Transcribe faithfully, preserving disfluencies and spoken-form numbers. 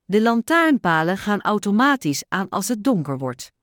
De lantaarnpalen gaan automatisch aan als het donker wordt.